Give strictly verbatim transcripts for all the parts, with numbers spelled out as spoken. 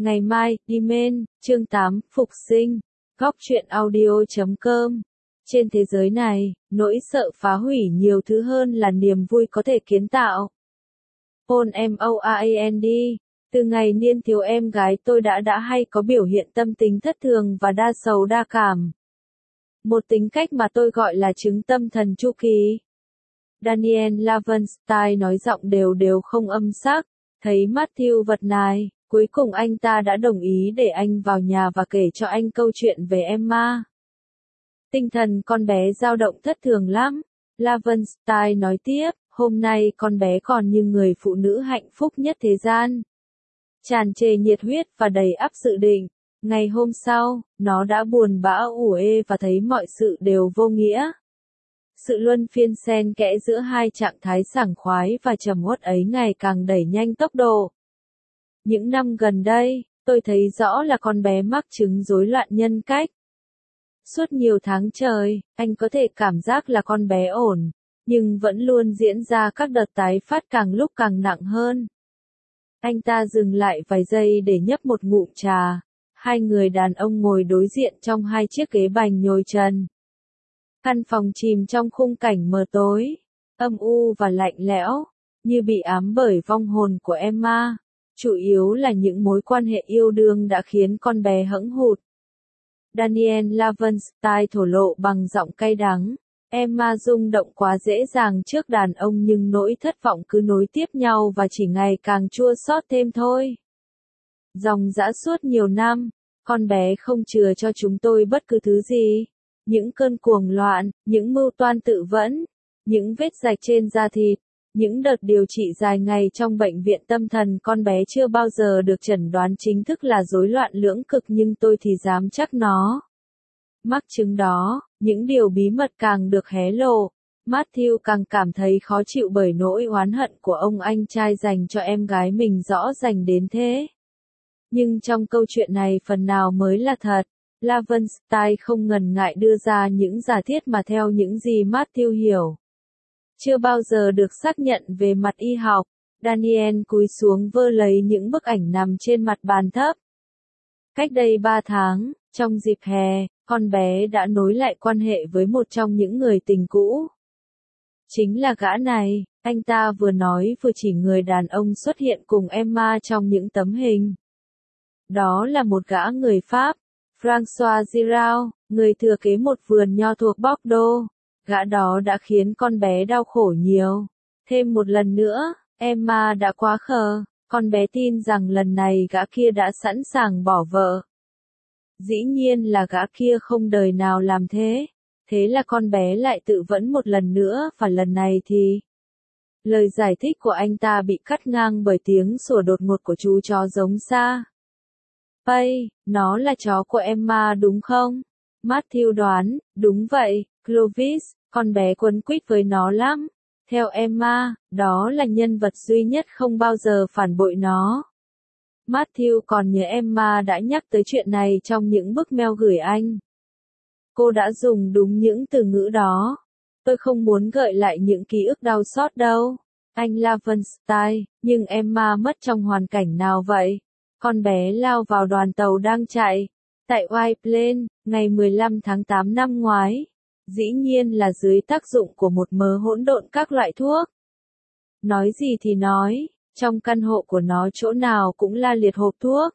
Ngày mai, đi men, chương tám, phục sinh, góc truyện audio chấm com. Trên thế giới này, nỗi sợ phá hủy nhiều thứ hơn là niềm vui có thể kiến tạo. Paul M O R A N D. Từ ngày niên thiếu em gái tôi đã đã hay có biểu hiện tâm tính thất thường và đa sầu đa cảm. Một tính cách mà tôi gọi là chứng tâm thần chu kỳ. Daniel Lavenstein nói giọng đều đều không âm sắc, thấy Matthew vật nài, cuối cùng anh ta đã đồng ý để anh vào nhà và kể cho anh câu chuyện về Emma. Tinh thần con bé dao động thất thường lắm, Lavenstein nói tiếp, hôm nay con bé còn như người phụ nữ hạnh phúc nhất thế gian. Tràn trề nhiệt huyết và đầy ắp dự định. Ngày hôm sau, nó đã buồn bã ủ ê và thấy mọi sự đều vô nghĩa. Sự luân phiên xen kẽ giữa hai trạng thái sảng khoái và trầm uất ấy ngày càng đẩy nhanh tốc độ. Những năm gần đây, tôi thấy rõ là con bé mắc chứng rối loạn nhân cách. Suốt nhiều tháng trời, anh có thể cảm giác là con bé ổn, nhưng vẫn luôn diễn ra các đợt tái phát càng lúc càng nặng hơn. Anh ta dừng lại vài giây để nhấp một ngụm trà. Hai người đàn ông ngồi đối diện trong hai chiếc ghế bành nhồi trần. Căn phòng chìm trong khung cảnh mờ tối, âm u và lạnh lẽo, như bị ám bởi vong hồn của Emma. Chủ yếu là những mối quan hệ yêu đương đã khiến con bé hẫng hụt. Daniel Lavenstein thổ lộ bằng giọng cay đắng. Emma rung động quá dễ dàng trước đàn ông nhưng nỗi thất vọng cứ nối tiếp nhau và chỉ ngày càng chua xót thêm thôi. Dòng dã suốt nhiều năm, con bé không chừa cho chúng tôi bất cứ thứ gì. Những cơn cuồng loạn, những mưu toan tự vẫn, những vết rạch trên da thịt, những đợt điều trị dài ngày trong bệnh viện tâm thần. Con bé chưa bao giờ được chẩn đoán chính thức là rối loạn lưỡng cực nhưng tôi thì dám chắc nó mắc chứng đó. Những điều bí mật càng được hé lộ, Matthew càng cảm thấy khó chịu bởi nỗi oán hận của ông anh trai dành cho em gái mình rõ rành đến thế. Nhưng trong câu chuyện này phần nào mới là thật, Lavenstein không ngần ngại đưa ra những giả thiết mà theo những gì Matthew hiểu chưa bao giờ được xác nhận về mặt y học. Daniel cúi xuống vơ lấy những bức ảnh nằm trên mặt bàn thấp. Cách đây ba tháng, trong dịp hè, con bé đã nối lại quan hệ với một trong những người tình cũ. Chính là gã này, anh ta vừa nói vừa chỉ người đàn ông xuất hiện cùng Emma trong những tấm hình. Đó là một gã người Pháp, François Giraud, người thừa kế một vườn nho thuộc Bordeaux. Gã đó đã khiến con bé đau khổ nhiều. Thêm một lần nữa, Emma đã quá khờ, con bé tin rằng lần này gã kia đã sẵn sàng bỏ vợ. Dĩ nhiên là gã kia không đời nào làm thế. Thế là con bé lại tự vẫn một lần nữa và lần này thì... Lời giải thích của anh ta bị cắt ngang bởi tiếng sủa đột ngột của chú chó giống xa. Pay, nó là chó của Emma đúng không? Matthew đoán, đúng vậy, Clovis, con bé quấn quýt với nó lắm. Theo Emma, đó là nhân vật duy nhất không bao giờ phản bội nó. Matthew còn nhớ Emma đã nhắc tới chuyện này trong những bức mail gửi anh. Cô đã dùng đúng những từ ngữ đó. Tôi không muốn gợi lại những ký ức đau xót đâu. Anh Lavenstein, nhưng Emma mất trong hoàn cảnh nào vậy? Con bé lao vào đoàn tàu đang chạy tại White Plains, ngày mười lăm tháng tám năm ngoái. Dĩ nhiên là dưới tác dụng của một mớ hỗn độn các loại thuốc. Nói gì thì nói, trong căn hộ của nó chỗ nào cũng la liệt hộp thuốc.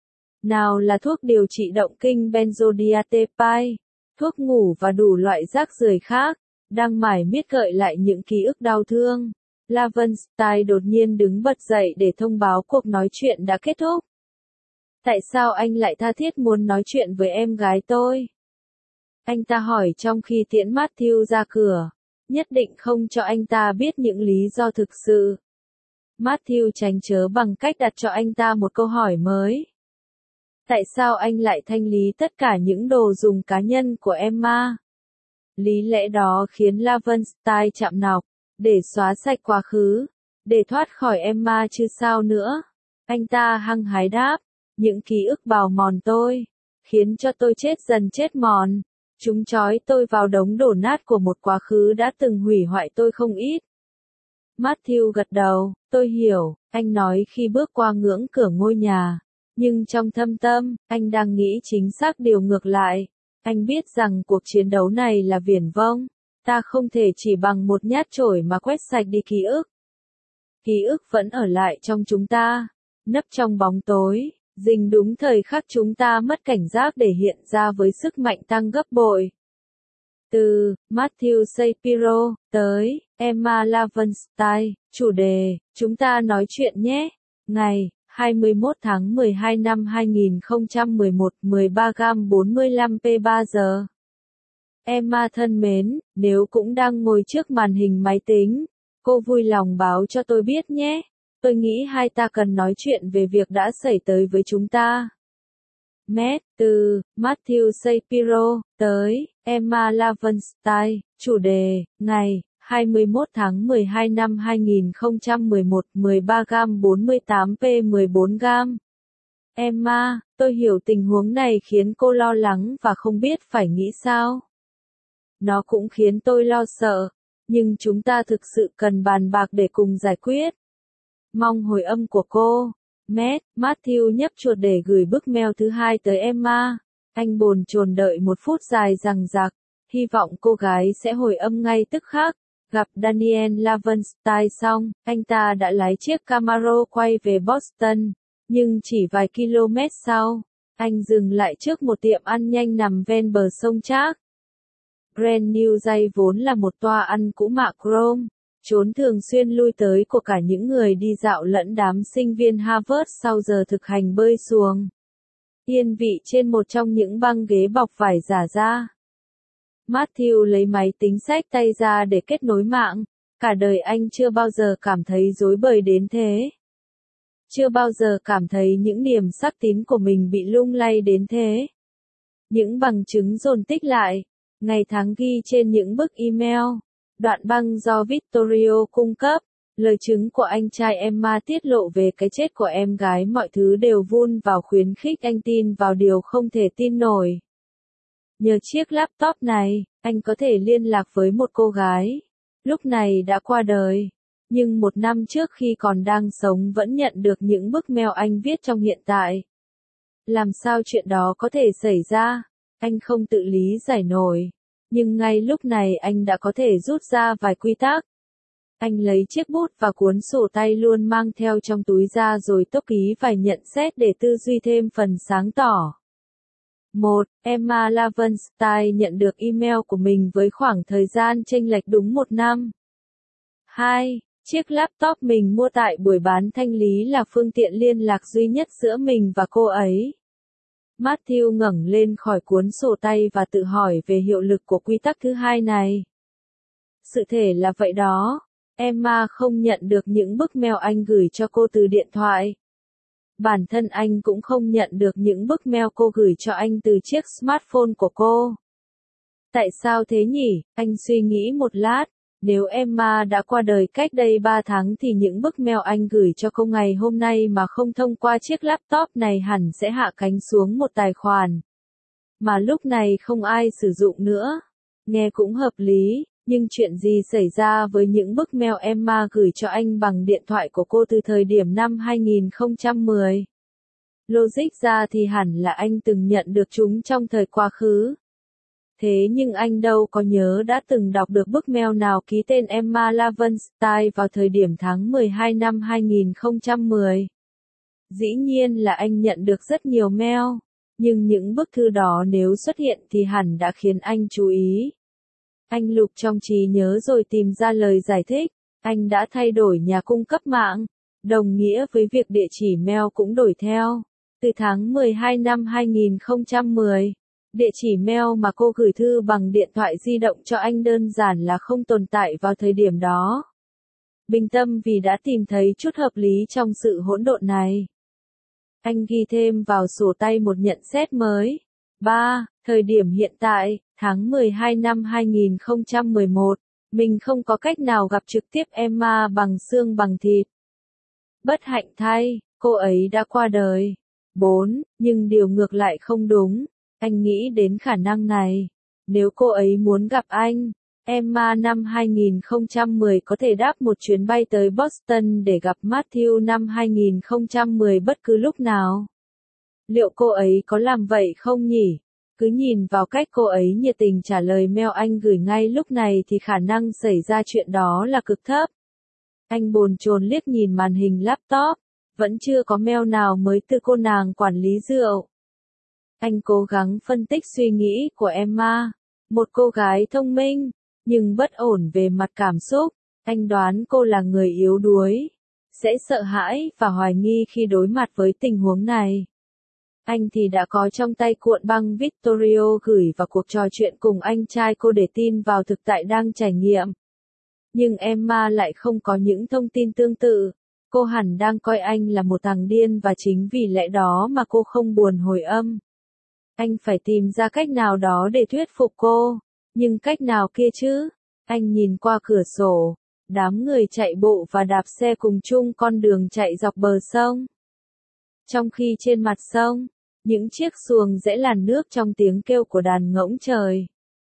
Nào là thuốc điều trị động kinh benzodiazepine, thuốc ngủ và đủ loại rác rưởi khác, đang mải miết gợi lại những ký ức đau thương. Lavenstein đột nhiên đứng bật dậy để thông báo cuộc nói chuyện đã kết thúc. Tại sao anh lại tha thiết muốn nói chuyện với em gái tôi? Anh ta hỏi trong khi tiễn Matthew ra cửa, nhất định không cho anh ta biết những lý do thực sự. Matthew tránh chớ bằng cách đặt cho anh ta một câu hỏi mới. Tại sao anh lại thanh lý tất cả những đồ dùng cá nhân của Emma? Lý lẽ đó khiến Lavenstein chạm nọc, để xóa sạch quá khứ, để thoát khỏi Emma chứ sao nữa. Anh ta hăng hái đáp, những ký ức bào mòn tôi, khiến cho tôi chết dần chết mòn. Chúng trói tôi vào đống đổ nát của một quá khứ đã từng hủy hoại tôi không ít. Matthew gật đầu, tôi hiểu, anh nói khi bước qua ngưỡng cửa ngôi nhà. Nhưng trong thâm tâm, anh đang nghĩ chính xác điều ngược lại. Anh biết rằng cuộc chiến đấu này là viển vông. Ta không thể chỉ bằng một nhát chổi mà quét sạch đi ký ức. Ký ức vẫn ở lại trong chúng ta, nấp trong bóng tối, dình đúng thời khắc chúng ta mất cảnh giác để hiện ra với sức mạnh tăng gấp bội. Từ Matthew Shapiro tới Emma Lavenstein, chủ đề, chúng ta nói chuyện nhé. Ngày hai mươi mốt tháng mười hai năm hai nghìn không trăm mười một, mười ba gam bốn mươi lăm p ba giờ. Emma thân mến, nếu cũng đang ngồi trước màn hình máy tính, cô vui lòng báo cho tôi biết nhé. Tôi nghĩ hai ta cần nói chuyện về việc đã xảy tới với chúng ta. Matt, từ Matthew Shapiro tới Emma Lavenstein, chủ đề, ngày hai mươi mốt tháng mười hai năm hai nghìn không trăm mười một, mười ba gam bốn mươi tám p mười bốn gam. Emma, tôi hiểu tình huống này khiến cô lo lắng và không biết phải nghĩ sao. Nó cũng khiến tôi lo sợ, nhưng chúng ta thực sự cần bàn bạc để cùng giải quyết. Mong hồi âm của cô. Matt, Matthew nhấp chuột để gửi bức mail thứ hai tới Emma. Anh bồn chồn đợi một phút dài dằng dặc, hy vọng cô gái sẽ hồi âm ngay tức khắc. Gặp Daniel Lavenstein xong, anh ta đã lái chiếc Camaro quay về Boston, nhưng chỉ vài km sau, anh dừng lại trước một tiệm ăn nhanh nằm ven bờ sông Charles. Brand New Day vốn là một toa ăn cũ mạ chrome, chốn thường xuyên lui tới của cả những người đi dạo lẫn đám sinh viên Harvard sau giờ thực hành bơi xuồng. Yên vị trên một trong những băng ghế bọc vải giả da. Matthew lấy máy tính xách tay ra để kết nối mạng. Cả đời anh chưa bao giờ cảm thấy rối bời đến thế. Chưa bao giờ cảm thấy những niềm sắc tín của mình bị lung lay đến thế. Những bằng chứng dồn tích lại, ngày tháng ghi trên những bức email, đoạn băng do Vittorio cung cấp, lời chứng của anh trai Emma tiết lộ về cái chết của em gái, mọi thứ đều vun vào khuyến khích anh tin vào điều không thể tin nổi. Nhờ chiếc laptop này, anh có thể liên lạc với một cô gái, lúc này đã qua đời, nhưng một năm trước khi còn đang sống vẫn nhận được những bức mail anh viết trong hiện tại. Làm sao chuyện đó có thể xảy ra? Anh không tự lý giải nổi. Nhưng ngay lúc này anh đã có thể rút ra vài quy tắc. Anh lấy chiếc bút và cuốn sổ tay luôn mang theo trong túi ra rồi tốc ký vài nhận xét để tư duy thêm phần sáng tỏ. một. Emma Lavenstein nhận được email của mình với khoảng thời gian chênh lệch đúng một năm. hai. Chiếc laptop mình mua tại buổi bán thanh lý là phương tiện liên lạc duy nhất giữa mình và cô ấy. Matthew ngẩng lên khỏi cuốn sổ tay và tự hỏi về hiệu lực của quy tắc thứ hai này. Sự thể là vậy đó. Emma không nhận được những bức mail anh gửi cho cô từ điện thoại. Bản thân anh cũng không nhận được những bức mail cô gửi cho anh từ chiếc smartphone của cô. Tại sao thế nhỉ? Anh suy nghĩ một lát. Nếu Emma đã qua đời cách đây ba tháng thì những bức mail anh gửi cho cô ngày hôm nay mà không thông qua chiếc laptop này hẳn sẽ hạ cánh xuống một tài khoản. Mà lúc này không ai sử dụng nữa. Nghe cũng hợp lý, nhưng chuyện gì xảy ra với những bức mail Emma gửi cho anh bằng điện thoại của cô từ thời điểm năm hai nghìn không trăm mười? Logic ra thì hẳn là anh từng nhận được chúng trong thời quá khứ. Thế nhưng anh đâu có nhớ đã từng đọc được bức mail nào ký tên Emma Lavenstein vào thời điểm tháng mười hai năm hai nghìn không trăm mười. Dĩ nhiên là anh nhận được rất nhiều mail, nhưng những bức thư đó nếu xuất hiện thì hẳn đã khiến anh chú ý. Anh lục trong trí nhớ rồi tìm ra lời giải thích. Anh đã thay đổi nhà cung cấp mạng, đồng nghĩa với việc địa chỉ mail cũng đổi theo. Từ tháng mười hai năm hai nghìn không trăm mười. Địa chỉ mail mà cô gửi thư bằng điện thoại di động cho anh đơn giản là không tồn tại vào thời điểm đó. Bình tâm vì đã tìm thấy chút hợp lý trong sự hỗn độn này. Anh ghi thêm vào sổ tay một nhận xét mới. ba. Thời điểm hiện tại, tháng mười hai năm hai nghìn không trăm mười một, mình không có cách nào gặp trực tiếp Emma bằng xương bằng thịt. Bất hạnh thay, cô ấy đã qua đời. bốn. Nhưng điều ngược lại không đúng. Anh nghĩ đến khả năng này. Nếu cô ấy muốn gặp anh, Emma năm hai nghìn không trăm mười có thể đáp một chuyến bay tới Boston để gặp Matthew năm hai nghìn không trăm mười bất cứ lúc nào. Liệu cô ấy có làm vậy không nhỉ? Cứ nhìn vào cách cô ấy nhiệt tình trả lời mail anh gửi ngay lúc này thì khả năng xảy ra chuyện đó là cực thấp. Anh bồn chồn liếc nhìn màn hình laptop, vẫn chưa có mail nào mới từ cô nàng quản lý rượu. Anh cố gắng phân tích suy nghĩ của Emma, một cô gái thông minh, nhưng bất ổn về mặt cảm xúc. Anh đoán cô là người yếu đuối, sẽ sợ hãi và hoài nghi khi đối mặt với tình huống này. Anh thì đã có trong tay cuộn băng Vittorio gửi vào cuộc trò chuyện cùng anh trai cô để tin vào thực tại đang trải nghiệm. Nhưng Emma lại không có những thông tin tương tự. Cô hẳn đang coi anh là một thằng điên và chính vì lẽ đó mà cô không buồn hồi âm. Anh phải tìm ra cách nào đó để thuyết phục cô. Nhưng cách nào kia chứ? Anh nhìn qua cửa sổ. Đám người chạy bộ và đạp xe cùng chung con đường chạy dọc bờ sông. Trong khi trên mặt sông, những chiếc xuồng rẽ làn nước trong tiếng kêu của đàn ngỗng trời.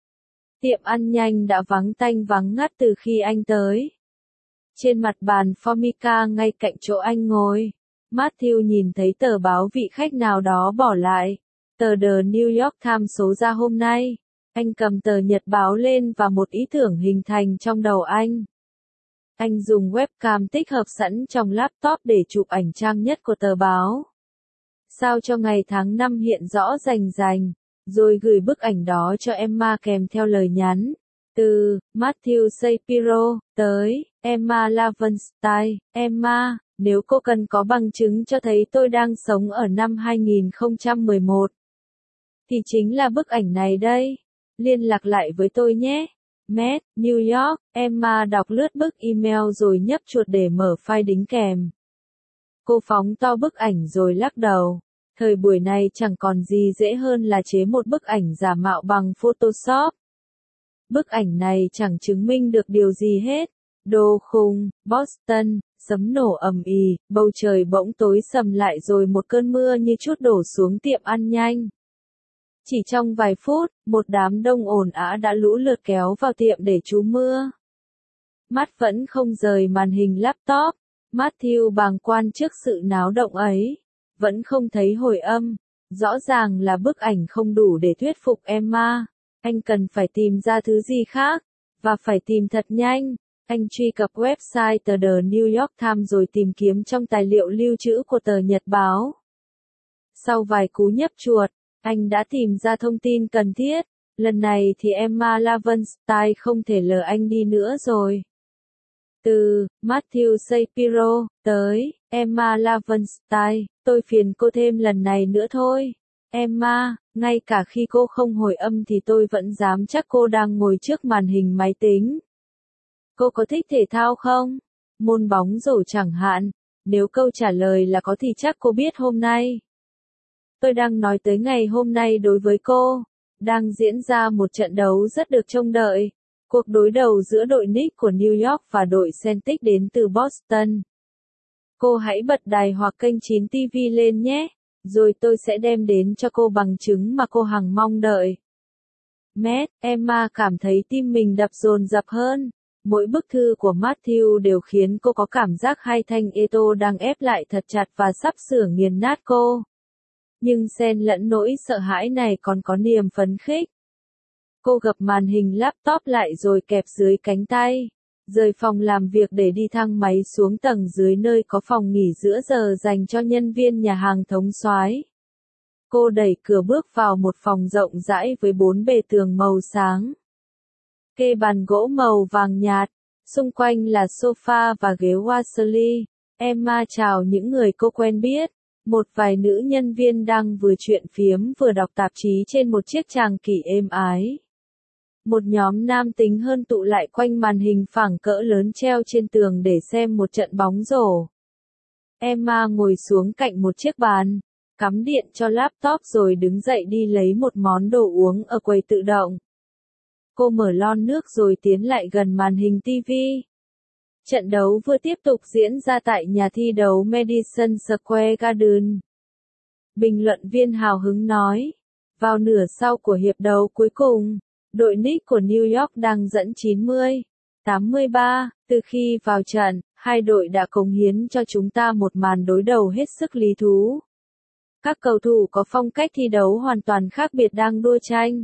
Tiệm ăn nhanh đã vắng tanh vắng ngắt từ khi anh tới. Trên mặt bàn Formica ngay cạnh chỗ anh ngồi, Matthew nhìn thấy tờ báo vị khách nào đó bỏ lại. Tờ The New York Times số ra hôm nay. Anh cầm tờ nhật báo lên và một ý tưởng hình thành trong đầu anh. Anh dùng webcam tích hợp sẵn trong laptop để chụp ảnh trang nhất của tờ báo. Sao cho ngày tháng năm hiện rõ rành rành, rồi gửi bức ảnh đó cho Emma kèm theo lời nhắn. Từ Matthew Shapiro tới Emma Lavenstein. Emma, nếu cô cần có bằng chứng cho thấy tôi đang sống ở năm hai nghìn không trăm mười một, thì chính là bức ảnh này đây. Liên lạc lại với tôi nhé. Matt, New York. Emma đọc lướt bức email rồi nhấp chuột để mở file đính kèm. Cô phóng to bức ảnh rồi lắc đầu. Thời buổi này chẳng còn gì dễ hơn là chế một bức ảnh giả mạo bằng Photoshop. Bức ảnh này chẳng chứng minh được điều gì hết. Đồ khùng, Boston, sấm nổ ầm ĩ, bầu trời bỗng tối sầm lại rồi một cơn mưa như trút đổ xuống tiệm ăn nhanh. Chỉ trong vài phút, một đám đông ồn ào đã lũ lượt kéo vào tiệm để trú mưa. Mắt vẫn không rời màn hình laptop. Matthew bàng quan trước sự náo động ấy. Vẫn không thấy hồi âm. Rõ ràng là bức ảnh không đủ để thuyết phục Emma. Anh cần phải tìm ra thứ gì khác. Và phải tìm thật nhanh. Anh truy cập website tờ The New York Times rồi tìm kiếm trong tài liệu lưu trữ của tờ nhật báo. Sau vài cú nhấp chuột, anh đã tìm ra thông tin cần thiết. Lần này thì Emma Lavenstein không thể lờ anh đi nữa rồi. Từ Matthew Shapiro tới Emma Lavenstein, tôi phiền cô thêm lần này nữa thôi. Emma, ngay cả khi cô không hồi âm thì tôi vẫn dám chắc cô đang ngồi trước màn hình máy tính. Cô có thích thể thao không? Môn bóng rổ chẳng hạn. Nếu câu trả lời là có thì chắc cô biết hôm nay. Tôi đang nói tới ngày hôm nay đối với cô. Đang diễn ra một trận đấu rất được trông đợi. Cuộc đối đầu giữa đội Knicks của New York và đội Celtics đến từ Boston. Cô hãy bật đài hoặc kênh chín ti vi lên nhé. Rồi tôi sẽ đem đến cho cô bằng chứng mà cô hằng mong đợi. Matt, Emma cảm thấy tim mình đập dồn dập hơn. Mỗi bức thư của Matthew đều khiến cô có cảm giác hai thanh Eto đang ép lại thật chặt và sắp sửa nghiền nát cô. Nhưng xen lẫn nỗi sợ hãi này còn có niềm phấn khích. Cô gập màn hình laptop lại rồi kẹp dưới cánh tay. Rời phòng làm việc để đi thang máy xuống tầng dưới nơi có phòng nghỉ giữa giờ dành cho nhân viên nhà hàng thống soái. Cô đẩy cửa bước vào một phòng rộng rãi với bốn bề tường màu sáng. Kê bàn gỗ màu vàng nhạt, xung quanh là sofa và ghế Wasley. Emma chào những người cô quen biết. Một vài nữ nhân viên đang vừa chuyện phiếm vừa đọc tạp chí trên một chiếc tràng kỷ êm ái. Một nhóm nam tính hơn tụ lại quanh màn hình phẳng cỡ lớn treo trên tường để xem một trận bóng rổ. Emma ngồi xuống cạnh một chiếc bàn, cắm điện cho laptop rồi đứng dậy đi lấy một món đồ uống ở quầy tự động. Cô mở lon nước rồi tiến lại gần màn hình ti vi. Trận đấu vừa tiếp tục diễn ra tại nhà thi đấu Madison Square Garden. Bình luận viên hào hứng nói, vào nửa sau của hiệp đấu cuối cùng, đội Knicks của New York đang dẫn chín mươi tám mươi ba, từ khi vào trận, hai đội đã cống hiến cho chúng ta một màn đối đầu hết sức lý thú. Các cầu thủ có phong cách thi đấu hoàn toàn khác biệt đang đua tranh.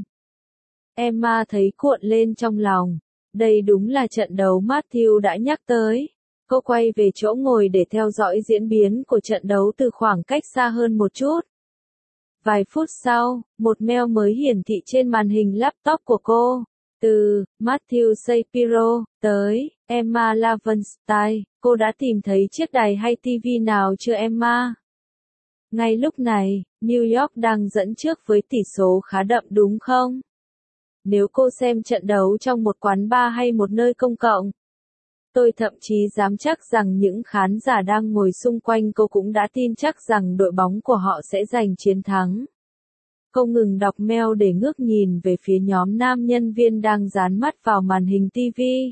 Emma thấy cuộn lên trong lòng. Đây đúng là trận đấu Matthew đã nhắc tới. Cô quay về chỗ ngồi để theo dõi diễn biến của trận đấu từ khoảng cách xa hơn một chút. Vài phút sau, một mail mới hiển thị trên màn hình laptop của cô. Từ Matthew Shapiro tới Emma Lavenstein, cô đã tìm thấy chiếc đài hay ti vi nào chưa Emma? Ngay lúc này, New York đang dẫn trước với tỷ số khá đậm đúng không? Nếu cô xem trận đấu trong một quán bar hay một nơi công cộng, tôi thậm chí dám chắc rằng những khán giả đang ngồi xung quanh cô cũng đã tin chắc rằng đội bóng của họ sẽ giành chiến thắng. Cô ngừng đọc mail để ngước nhìn về phía nhóm nam nhân viên đang dán mắt vào màn hình ti vi.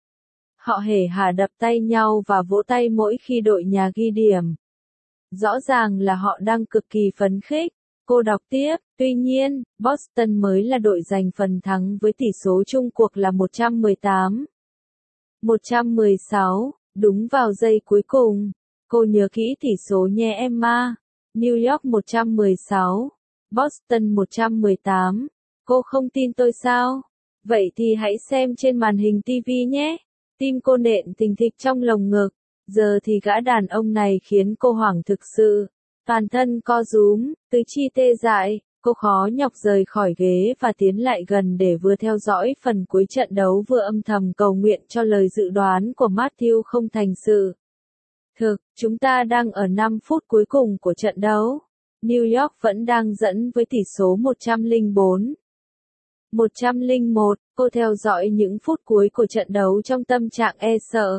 Họ hề hà đập tay nhau và vỗ tay mỗi khi đội nhà ghi điểm. Rõ ràng là họ đang cực kỳ phấn khích. Cô đọc tiếp, tuy nhiên, Boston mới là đội giành phần thắng với tỷ số chung cuộc là một trăm mười tám. một trăm mười sáu, đúng vào giây cuối cùng. Cô nhớ kỹ tỷ số nhé Emma. New York một trăm mười sáu, Boston một trăm mười tám. Cô không tin tôi sao? Vậy thì hãy xem trên màn hình ti vi nhé. Tim cô nện thình thịch trong lồng ngực. Giờ thì gã đàn ông này khiến cô hoảng thực sự. Toàn thân co rúm, tứ chi tê dại, cô khó nhọc rời khỏi ghế và tiến lại gần để vừa theo dõi phần cuối trận đấu vừa âm thầm cầu nguyện cho lời dự đoán của Matthew không thành sự. Thực, chúng ta đang ở năm phút cuối cùng của trận đấu. New York vẫn đang dẫn với tỷ số một trăm lẻ bốn. một trăm lẻ một, cô theo dõi những phút cuối của trận đấu trong tâm trạng e sợ.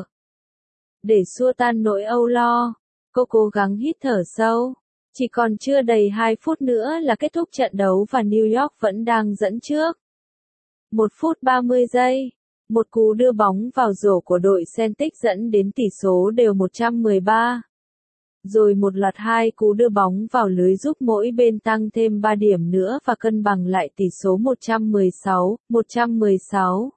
Để xua tan nỗi âu lo, cô cố gắng hít thở sâu. Chỉ còn chưa đầy hai phút nữa là kết thúc trận đấu và New York vẫn đang dẫn trước. một phút ba mươi giây. Một cú đưa bóng vào rổ của đội Celtics dẫn đến tỷ số đều một trăm mười ba. Rồi một loạt hai cú đưa bóng vào lưới giúp mỗi bên tăng thêm ba điểm nữa và cân bằng lại tỷ số một trăm mười sáu, một trăm mười sáu.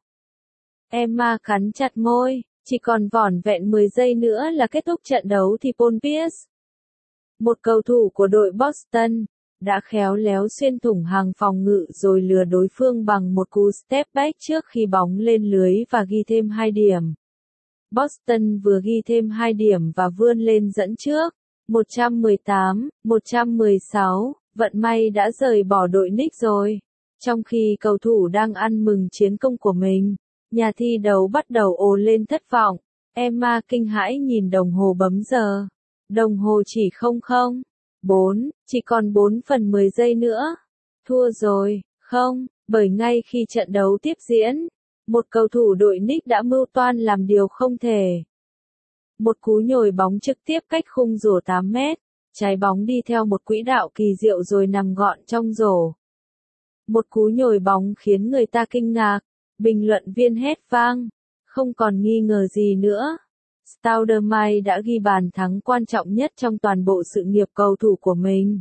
Emma cắn chặt môi, chỉ còn vỏn vẹn mười giây nữa là kết thúc trận đấu thì Paul Pierce, một cầu thủ của đội Boston, đã khéo léo xuyên thủng hàng phòng ngự rồi lừa đối phương bằng một cú step back trước khi bóng lên lưới và ghi thêm hai điểm. Boston vừa ghi thêm hai điểm và vươn lên dẫn trước, một trăm mười tám, một trăm mười sáu, vận may đã rời bỏ đội Knicks rồi. Trong khi cầu thủ đang ăn mừng chiến công của mình, nhà thi đấu bắt đầu ồ lên thất vọng. Emma kinh hãi nhìn đồng hồ bấm giờ. Đồng hồ chỉ không không, bốn, chỉ còn bốn phần mười giây nữa. Thua rồi, không, bởi ngay khi trận đấu tiếp diễn, một cầu thủ đội Knicks đã mưu toan làm điều không thể. Một cú nhồi bóng trực tiếp cách khung rổ tám mét, trái bóng đi theo một quỹ đạo kỳ diệu rồi nằm gọn trong rổ. Một cú nhồi bóng khiến người ta kinh ngạc, bình luận viên hét vang, không còn nghi ngờ gì nữa. Stoudemire đã ghi bàn thắng quan trọng nhất trong toàn bộ sự nghiệp cầu thủ của mình.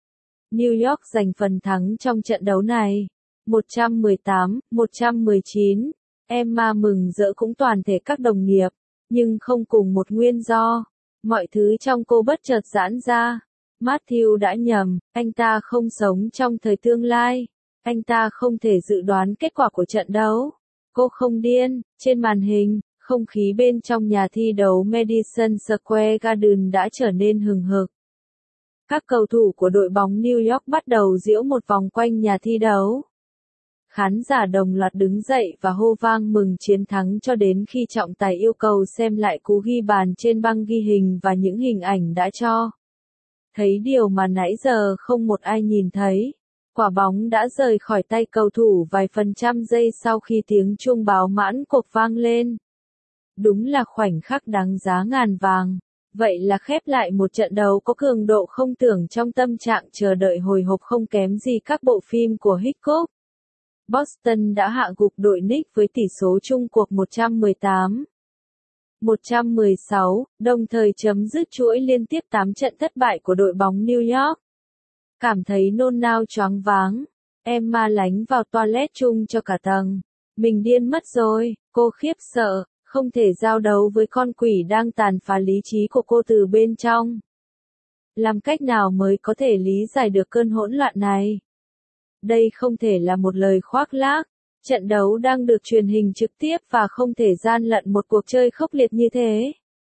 New York giành phần thắng trong trận đấu này. một trăm mười tám, một trăm mười chín. Emma mừng rỡ cũng toàn thể các đồng nghiệp, nhưng không cùng một nguyên do. Mọi thứ trong cô bất chợt giãn ra. Matthew đã nhầm, anh ta không sống trong thời tương lai. Anh ta không thể dự đoán kết quả của trận đấu. Cô không điên, trên màn hình. Không khí bên trong nhà thi đấu Madison Square Garden đã trở nên hừng hực. Các cầu thủ của đội bóng New York bắt đầu giễu một vòng quanh nhà thi đấu. Khán giả đồng loạt đứng dậy và hô vang mừng chiến thắng cho đến khi trọng tài yêu cầu xem lại cú ghi bàn trên băng ghi hình và những hình ảnh đã cho thấy điều mà nãy giờ không một ai nhìn thấy. Quả bóng đã rời khỏi tay cầu thủ vài phần trăm giây sau khi tiếng chuông báo mãn cuộc vang lên. Đúng là khoảnh khắc đáng giá ngàn vàng. Vậy là khép lại một trận đấu có cường độ không tưởng trong tâm trạng chờ đợi hồi hộp không kém gì các bộ phim của Hitchcock. Boston đã hạ gục đội Knicks với tỷ số chung cuộc một trăm mười tám. một trăm mười sáu, đồng thời chấm dứt chuỗi liên tiếp tám trận thất bại của đội bóng New York. Cảm thấy nôn nao choáng váng, Emma lánh vào toilet chung cho cả tầng. Mình điên mất rồi, cô khiếp sợ. Không thể giao đấu với con quỷ đang tàn phá lý trí của cô từ bên trong. Làm cách nào mới có thể lý giải được cơn hỗn loạn này? Đây không thể là một lời khoác lác. Trận đấu đang được truyền hình trực tiếp và không thể gian lận một cuộc chơi khốc liệt như thế.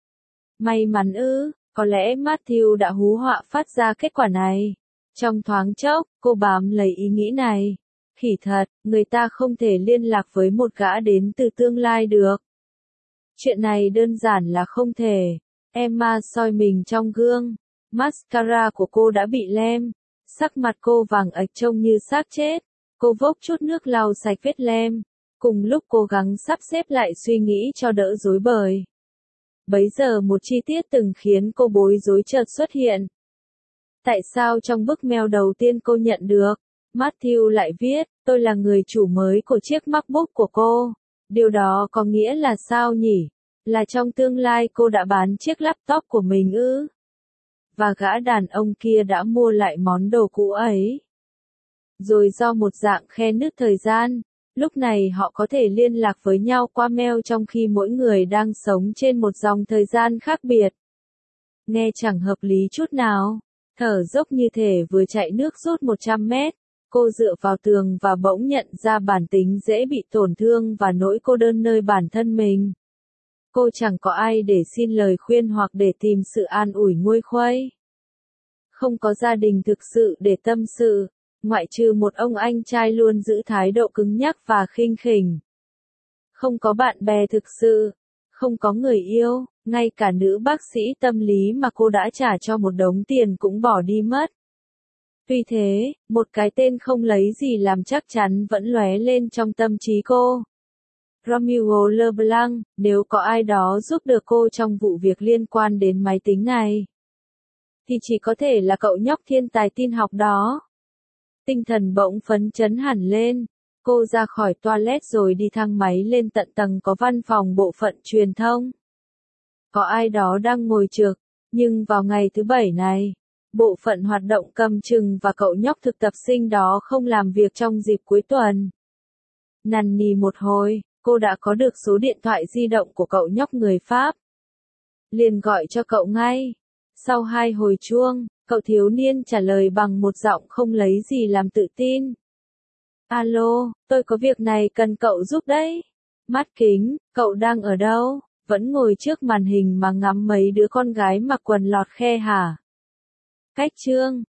May mắn ư, có lẽ Matthew đã hú họa phát ra kết quả này. Trong thoáng chốc, cô bám lấy ý nghĩ này. Khỉ thật, người ta không thể liên lạc với một gã đến từ tương lai được. Chuyện này đơn giản là không thể. Emma soi mình trong gương. Mascara của cô đã bị lem. Sắc mặt cô vàng ạch trông như xác chết. Cô vốc chút nước lau sạch vết lem. Cùng lúc cố gắng sắp xếp lại suy nghĩ cho đỡ rối bời. Bấy giờ một chi tiết từng khiến cô bối rối chợt xuất hiện. Tại sao trong bức mail đầu tiên cô nhận được, Matthew lại viết, tôi là người chủ mới của chiếc MacBook của cô. Điều đó có nghĩa là sao nhỉ? Là trong tương lai cô đã bán chiếc laptop của mình ư? Và gã đàn ông kia đã mua lại món đồ cũ ấy. Rồi do một dạng khe nứt thời gian, lúc này họ có thể liên lạc với nhau qua mail trong khi mỗi người đang sống trên một dòng thời gian khác biệt. Nghe chẳng hợp lý chút nào. Thở dốc như thể vừa chạy nước rút một trăm mét. Cô dựa vào tường và bỗng nhận ra bản tính dễ bị tổn thương và nỗi cô đơn nơi bản thân mình. Cô chẳng có ai để xin lời khuyên hoặc để tìm sự an ủi nguôi khuây. Không có gia đình thực sự để tâm sự, ngoại trừ một ông anh trai luôn giữ thái độ cứng nhắc và khinh khỉnh. Không có bạn bè thực sự, không có người yêu, ngay cả nữ bác sĩ tâm lý mà cô đã trả cho một đống tiền cũng bỏ đi mất. Tuy thế, một cái tên không lấy gì làm chắc chắn vẫn lóe lên trong tâm trí cô. Romuald Leblanc, nếu có ai đó giúp được cô trong vụ việc liên quan đến máy tính này, thì chỉ có thể là cậu nhóc thiên tài tin học đó. Tinh thần bỗng phấn chấn hẳn lên. Cô ra khỏi toilet rồi đi thang máy lên tận tầng có văn phòng bộ phận truyền thông. Có ai đó đang ngồi trực, nhưng vào ngày thứ bảy này, bộ phận hoạt động cầm chừng và cậu nhóc thực tập sinh đó không làm việc trong dịp cuối tuần. Năn nỉ một hồi, cô đã có được số điện thoại di động của cậu nhóc người Pháp. Liền gọi cho cậu ngay. Sau hai hồi chuông, cậu thiếu niên trả lời bằng một giọng không lấy gì làm tự tin. Alo, tôi có việc này cần cậu giúp đấy. Mắt kính, cậu đang ở đâu? Vẫn ngồi trước màn hình mà ngắm mấy đứa con gái mặc quần lọt khe hả? Cách chương